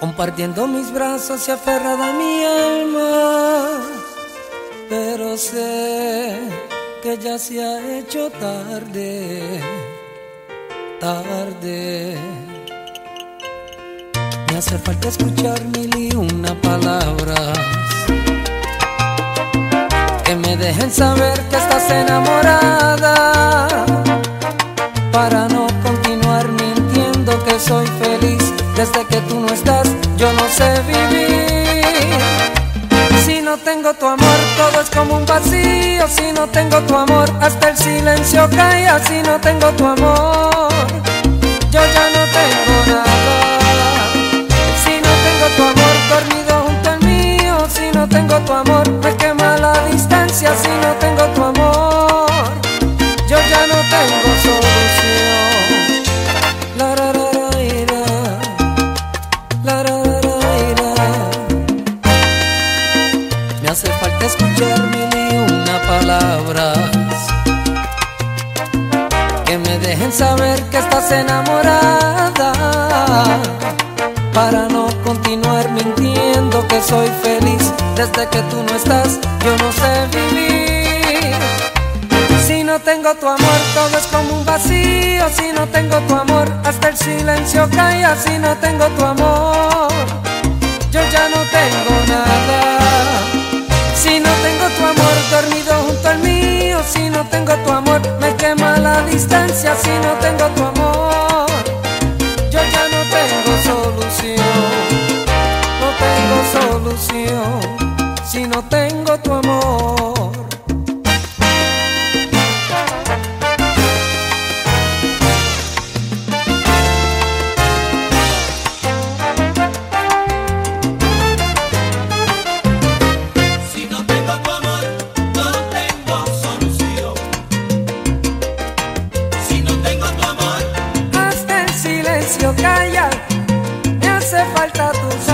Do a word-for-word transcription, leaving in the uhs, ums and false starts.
compartiendo mis brazos y aferrada a mi alma, pero sé que ya se ha hecho tarde, tarde. Me hace falta escuchar mil y una palabras que me dejen saber que estás enamorada, para no continuar mintiendo que soy feliz. Desde que tú no estás, yo no sé vivir. Si no tengo tu amor, todo es como un vacío. Si no tengo tu amor, hasta el silencio calla. Si no tengo tu amor, yo ya no tengo nada. Si no tengo tu amor dormido junto al mío, si no tengo tu amor, me quema la distancia. Si no tengo tu amor, yo ya no tengo solución. La, la, la. Me hace falta escuchar mil y una palabras que me dejen saber que estás enamorada, para no continuar mintiendo que soy feliz. Desde que tú no estás, yo no sé vivir. Si no tengo tu amor, todo es como un vacío. Si no tengo tu amor, hasta el silencio calla. Si no tengo tu amor, yo ya no tengo nada. Si no tengo tu amor dormido junto al mío, si no tengo tu amor, me quema la distancia. Si no tengo tu amor, yo ya no tengo solución. No tengo solución si no tengo tu amor. Calla, me hace falta tu